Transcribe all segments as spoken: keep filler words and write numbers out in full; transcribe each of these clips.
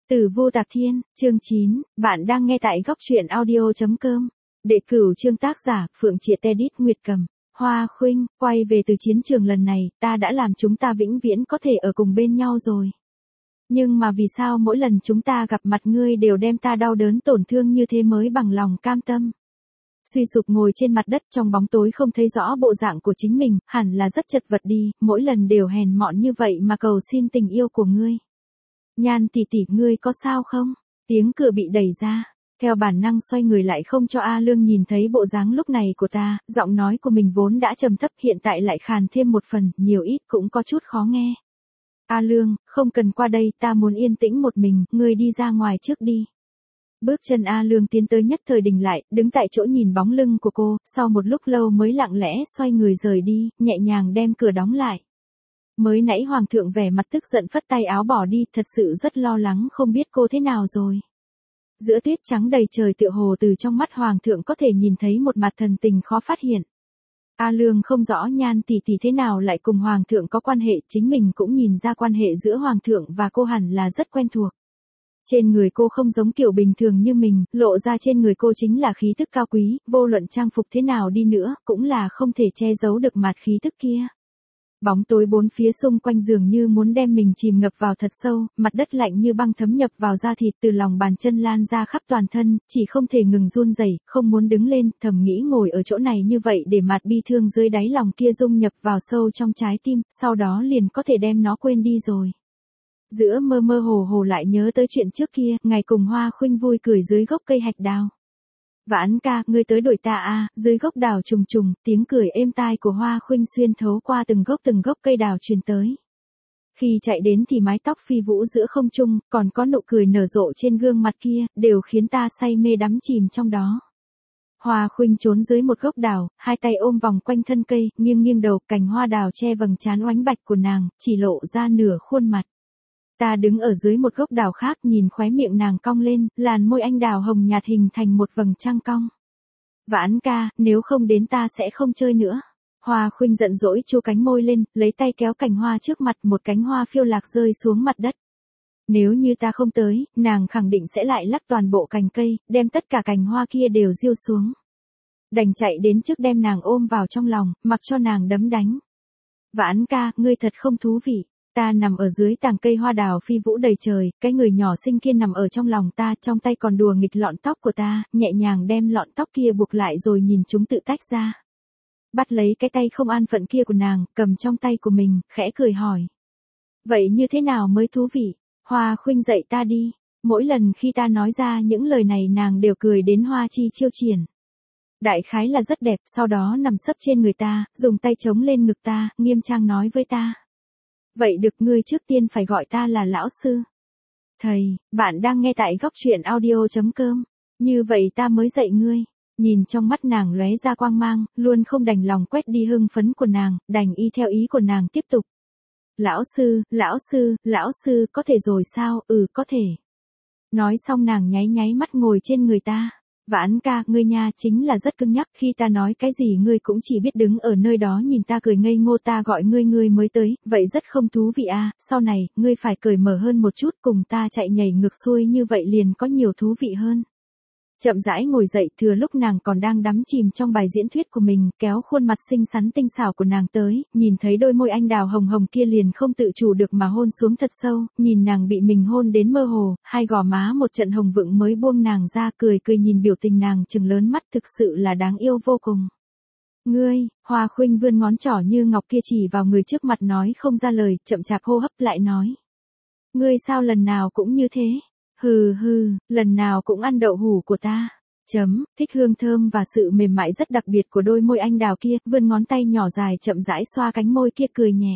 Tử Vô Tạc Thiên, chương chín, bạn đang nghe tại góc truyện audio chấm com. Đệ cửu chương, tác giả, Phượng Triệt Edit, Nguyệt Cầm. Hoa Khuynh, quay về từ chiến trường lần này, ta đã làm chúng ta vĩnh viễn có thể ở cùng bên nhau rồi. Nhưng mà vì sao mỗi lần chúng ta gặp mặt ngươi đều đem ta đau đớn tổn thương như thế mới bằng lòng cam tâm? Suy sụp ngồi trên mặt đất trong bóng tối không thấy rõ bộ dạng của chính mình, hẳn là rất chật vật đi, mỗi lần đều hèn mọn như vậy mà cầu xin tình yêu của ngươi. Nhan tỷ tỷ, ngươi có sao không? Tiếng cửa bị đẩy ra. Theo bản năng xoay người lại không cho A Lương nhìn thấy bộ dáng lúc này của ta, giọng nói của mình vốn đã trầm thấp hiện tại lại khàn thêm một phần, nhiều ít cũng có chút khó nghe. A Lương, không cần qua đây, ta muốn yên tĩnh một mình, ngươi đi ra ngoài trước đi. Bước chân A Lương tiến tới nhất thời đình lại, đứng tại chỗ nhìn bóng lưng của cô, sau một lúc lâu mới lặng lẽ xoay người rời đi, nhẹ nhàng đem cửa đóng lại. Mới nãy hoàng thượng vẻ mặt tức giận phất tay áo bỏ đi, thật sự rất lo lắng không biết cô thế nào rồi. Giữa tuyết trắng đầy trời tựa hồ từ trong mắt hoàng thượng có thể nhìn thấy một mặt thần tình khó phát hiện. A Lương không rõ Nhan tỷ tỷ thế nào lại cùng hoàng thượng có quan hệ, chính mình cũng nhìn ra quan hệ giữa hoàng thượng và cô hẳn là rất quen thuộc. Trên người cô không giống kiểu bình thường như mình, lộ ra trên người cô chính là khí tức cao quý, vô luận trang phục thế nào đi nữa, cũng là không thể che giấu được mặt khí tức kia. Bóng tối bốn phía xung quanh dường như muốn đem mình chìm ngập vào thật sâu, mặt đất lạnh như băng thấm nhập vào da thịt từ lòng bàn chân lan ra khắp toàn thân, chỉ không thể ngừng run rẩy, không muốn đứng lên, thầm nghĩ ngồi ở chỗ này như vậy để mặt bi thương dưới đáy lòng kia dung nhập vào sâu trong trái tim, sau đó liền có thể đem nó quên đi rồi. Giữa mơ mơ hồ hồ lại nhớ tới chuyện trước kia, ngày cùng Hoa Khuynh vui cười dưới gốc cây hạch đào. Vãn ca, ngươi tới đuổi ta à, dưới gốc đào trùng trùng, tiếng cười êm tai của Hoa Khuynh xuyên thấu qua từng gốc từng gốc cây đào truyền tới. Khi chạy đến thì mái tóc phi vũ giữa không trung, còn có nụ cười nở rộ trên gương mặt kia, đều khiến ta say mê đắm chìm trong đó. Hoa Khuynh trốn dưới một gốc đào, hai tay ôm vòng quanh thân cây, nghiêng nghiêng đầu, cành hoa đào che vầng trán oánh bạch của nàng, chỉ lộ ra nửa khuôn mặt. Ta đứng ở dưới một gốc đào khác nhìn khóe miệng nàng cong lên, làn môi anh đào hồng nhạt hình thành một vầng trăng cong. Vãn ca, nếu không đến ta sẽ không chơi nữa. Hoa Khuynh giận dỗi chu cánh môi lên, lấy tay kéo cành hoa trước mặt, một cánh hoa phiêu lạc rơi xuống mặt đất. Nếu như ta không tới, nàng khẳng định sẽ lại lắc toàn bộ cành cây, đem tất cả cành hoa kia đều diêu xuống. Đành chạy đến trước đem nàng ôm vào trong lòng, mặc cho nàng đấm đánh. Vãn ca, ngươi thật không thú vị. Ta nằm ở dưới tàng cây hoa đào phi vũ đầy trời, cái người nhỏ xinh kia nằm ở trong lòng ta, trong tay còn đùa nghịch lọn tóc của ta, nhẹ nhàng đem lọn tóc kia buộc lại rồi nhìn chúng tự tách ra. Bắt lấy cái tay không an phận kia của nàng, cầm trong tay của mình, khẽ cười hỏi. Vậy như thế nào mới thú vị? Hoa Khuynh dạy ta đi. Mỗi lần khi ta nói ra những lời này nàng đều cười đến hoa chi chiêu triển. Đại khái là rất đẹp, sau đó nằm sấp trên người ta, dùng tay chống lên ngực ta, nghiêm trang nói với ta. Vậy được, ngươi trước tiên phải gọi ta là lão sư. Thầy, bạn đang nghe tại góc truyện audio chấm com. Như vậy ta mới dạy ngươi. Nhìn trong mắt nàng lóe ra quang mang, luôn không đành lòng quét đi hưng phấn của nàng, đành y theo ý của nàng tiếp tục. Lão sư, lão sư, lão sư, có thể rồi sao? Ừ, có thể. Nói xong nàng nháy nháy mắt ngồi trên người ta. Vãn ca, ngươi nha, chính là rất cứng nhắc, khi ta nói cái gì ngươi cũng chỉ biết đứng ở nơi đó nhìn ta cười ngây ngô, ta gọi ngươi ngươi mới tới, vậy rất không thú vị à, sau này, ngươi phải cởi mở hơn một chút, cùng ta chạy nhảy ngược xuôi như vậy liền có nhiều thú vị hơn. Chậm rãi ngồi dậy, thừa lúc nàng còn đang đắm chìm trong bài diễn thuyết của mình, kéo khuôn mặt xinh xắn tinh xảo của nàng tới, nhìn thấy đôi môi anh đào hồng hồng kia liền không tự chủ được mà hôn xuống thật sâu, nhìn nàng bị mình hôn đến mơ hồ, hai gò má một trận hồng vựng mới buông nàng ra, cười cười nhìn biểu tình nàng trừng lớn mắt, thực sự là đáng yêu vô cùng. Ngươi, Hoa Khuynh vươn ngón trỏ như ngọc kia chỉ vào người trước mặt nói không ra lời, chậm chạp hô hấp lại nói. Ngươi sao lần nào cũng như thế? Hừ hừ, lần nào cũng ăn đậu hủ của ta. Chấm, thích hương thơm và sự mềm mại rất đặc biệt của đôi môi anh đào kia, vươn ngón tay nhỏ dài chậm rãi xoa cánh môi kia cười nhẹ.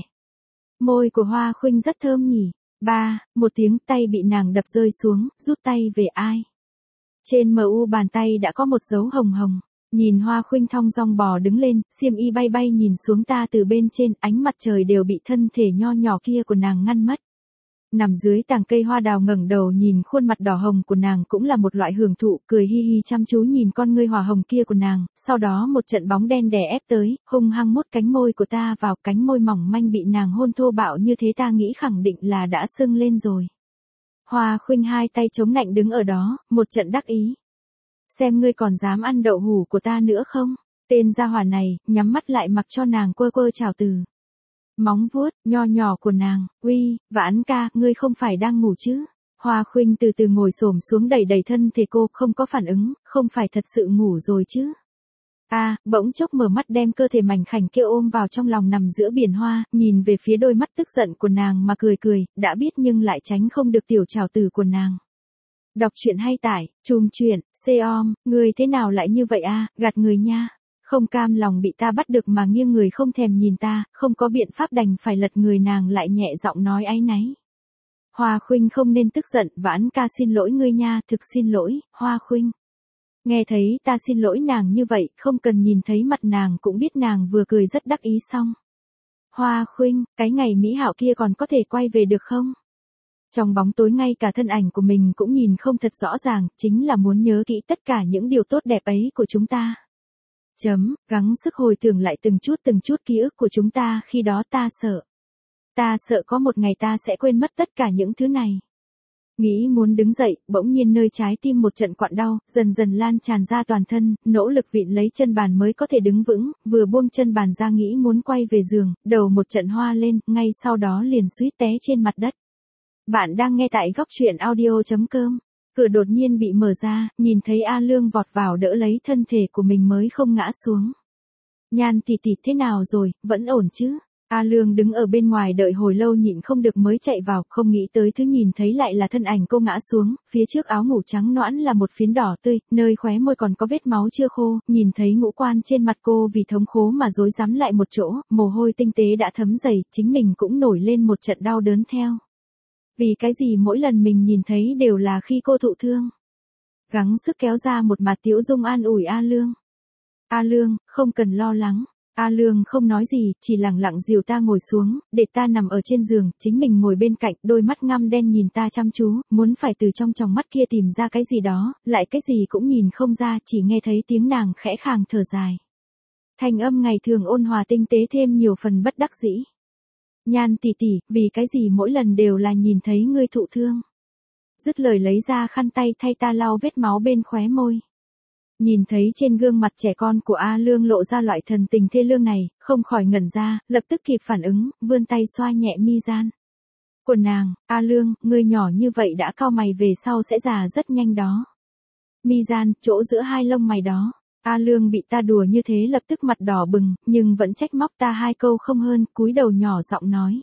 Môi của Hoa Khuynh rất thơm nhỉ. Ba, một tiếng, tay bị nàng đập rơi xuống, rút tay về ai. Trên mờ u bàn tay đã có một dấu hồng hồng. Nhìn Hoa Khuynh thong dong bò đứng lên, xiêm y bay bay nhìn xuống ta từ bên trên, ánh mặt trời đều bị thân thể nho nhỏ kia của nàng ngăn mất. Nằm dưới tàng cây hoa đào ngẩng đầu nhìn khuôn mặt đỏ hồng của nàng cũng là một loại hưởng thụ, cười hi hi chăm chú nhìn con ngươi hòa hồng kia của nàng, sau đó một trận bóng đen đè ép tới, hung hăng mút cánh môi của ta vào, cánh môi mỏng manh bị nàng hôn thô bạo như thế ta nghĩ khẳng định là đã sưng lên rồi. Hoa Khuynh hai tay chống nạnh đứng ở đó, một trận đắc ý. Xem ngươi còn dám ăn đậu hũ của ta nữa không? Tên gia hỏa này, nhắm mắt lại mặc cho nàng quơ quơ chào từ. Móng vuốt, nho nhỏ của nàng, uy, Vãn ca, ngươi không phải đang ngủ chứ? Hoa Khuynh từ từ ngồi xổm xuống đẩy đẩy thân thể cô, không có phản ứng, không phải thật sự ngủ rồi chứ? A, à, bỗng chốc mở mắt đem cơ thể mảnh khảnh kia ôm vào trong lòng nằm giữa biển hoa, nhìn về phía đôi mắt tức giận của nàng mà cười cười, đã biết nhưng lại tránh không được tiểu trảo tử của nàng. Đọc truyện hay tải, chùm truyện, Xeom, người thế nào lại như vậy a, à, gạt người nha. Không cam lòng bị ta bắt được mà nghiêng người không thèm nhìn ta, không có biện pháp đành phải lật người, nàng lại nhẹ giọng nói áy náy. Hoa Khuynh không nên tức giận, Vãn ca xin lỗi ngươi nha, thực xin lỗi, Hoa Khuynh. Nghe thấy ta xin lỗi nàng như vậy, không cần nhìn thấy mặt nàng cũng biết nàng vừa cười rất đắc ý xong. Hoa Khuynh, cái ngày mỹ hảo kia còn có thể quay về được không? Trong bóng tối ngay cả thân ảnh của mình cũng nhìn không thật rõ ràng, chính là muốn nhớ kỹ tất cả những điều tốt đẹp ấy của chúng ta. Chấm, gắng sức hồi tưởng lại từng chút từng chút ký ức của chúng ta, khi đó ta sợ. Ta sợ có một ngày ta sẽ quên mất tất cả những thứ này. Nghĩ muốn đứng dậy, bỗng nhiên nơi trái tim một trận quặn đau, dần dần lan tràn ra toàn thân, nỗ lực vịn lấy chân bàn mới có thể đứng vững, vừa buông chân bàn ra nghĩ muốn quay về giường, đầu một trận hoa lên, ngay sau đó liền suýt té trên mặt đất. Bạn đang nghe tại góc truyện audio chấm com. Cửa đột nhiên bị mở ra, nhìn thấy A Lương vọt vào đỡ lấy thân thể của mình mới không ngã xuống. Nhan tỷ tỷ thế nào rồi, vẫn ổn chứ? A Lương đứng ở bên ngoài đợi hồi lâu nhịn không được mới chạy vào, không nghĩ tới thứ nhìn thấy lại là thân ảnh cô ngã xuống, phía trước áo ngủ trắng nõn là một phiến đỏ tươi, nơi khóe môi còn có vết máu chưa khô, nhìn thấy ngũ quan trên mặt cô vì thống khổ mà rối rắm lại một chỗ, mồ hôi tinh tế đã thấm dày, chính mình cũng nổi lên một trận đau đớn theo. Vì cái gì mỗi lần mình nhìn thấy đều là khi cô thụ thương. Gắng sức kéo ra một mặt Tiễu Dung an ủi A Lương. A Lương, không cần lo lắng. A Lương không nói gì, chỉ lặng lặng dìu ta ngồi xuống, để ta nằm ở trên giường, chính mình ngồi bên cạnh, đôi mắt ngăm đen nhìn ta chăm chú, muốn phải từ trong tròng mắt kia tìm ra cái gì đó, lại cái gì cũng nhìn không ra, chỉ nghe thấy tiếng nàng khẽ khàng thở dài. Thanh âm ngày thường ôn hòa tinh tế thêm nhiều phần bất đắc dĩ. Nhan tỷ tỷ, vì cái gì mỗi lần đều là nhìn thấy ngươi thụ thương. Dứt lời lấy ra khăn tay thay ta lau vết máu bên khóe môi. Nhìn thấy trên gương mặt trẻ con của A Lương lộ ra loại thần tình thê lương này, không khỏi ngẩn ra, lập tức kịp phản ứng, vươn tay xoa nhẹ mi gian của nàng. A Lương, ngươi nhỏ như vậy đã cau mày về sau sẽ già rất nhanh đó. Mi gian, chỗ giữa hai lông mày đó. A Lương bị ta đùa như thế lập tức mặt đỏ bừng, nhưng vẫn trách móc ta hai câu không hơn, cúi đầu nhỏ giọng nói.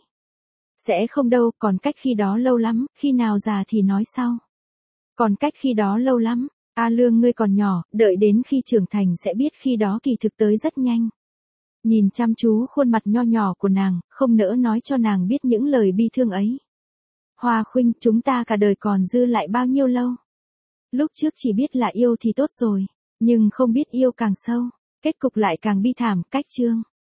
Sẽ không đâu, còn cách khi đó lâu lắm, khi nào già thì nói sau. Còn cách khi đó lâu lắm. A Lương ngươi còn nhỏ, đợi đến khi trưởng thành sẽ biết khi đó kỳ thực tới rất nhanh. Nhìn chăm chú khuôn mặt nho nhỏ của nàng, không nỡ nói cho nàng biết những lời bi thương ấy. Hoa Khuynh, chúng ta cả đời còn dư lại bao nhiêu lâu? Lúc trước chỉ biết là yêu thì tốt rồi, nhưng không biết yêu càng sâu, kết cục lại càng bi thảm, cách chương.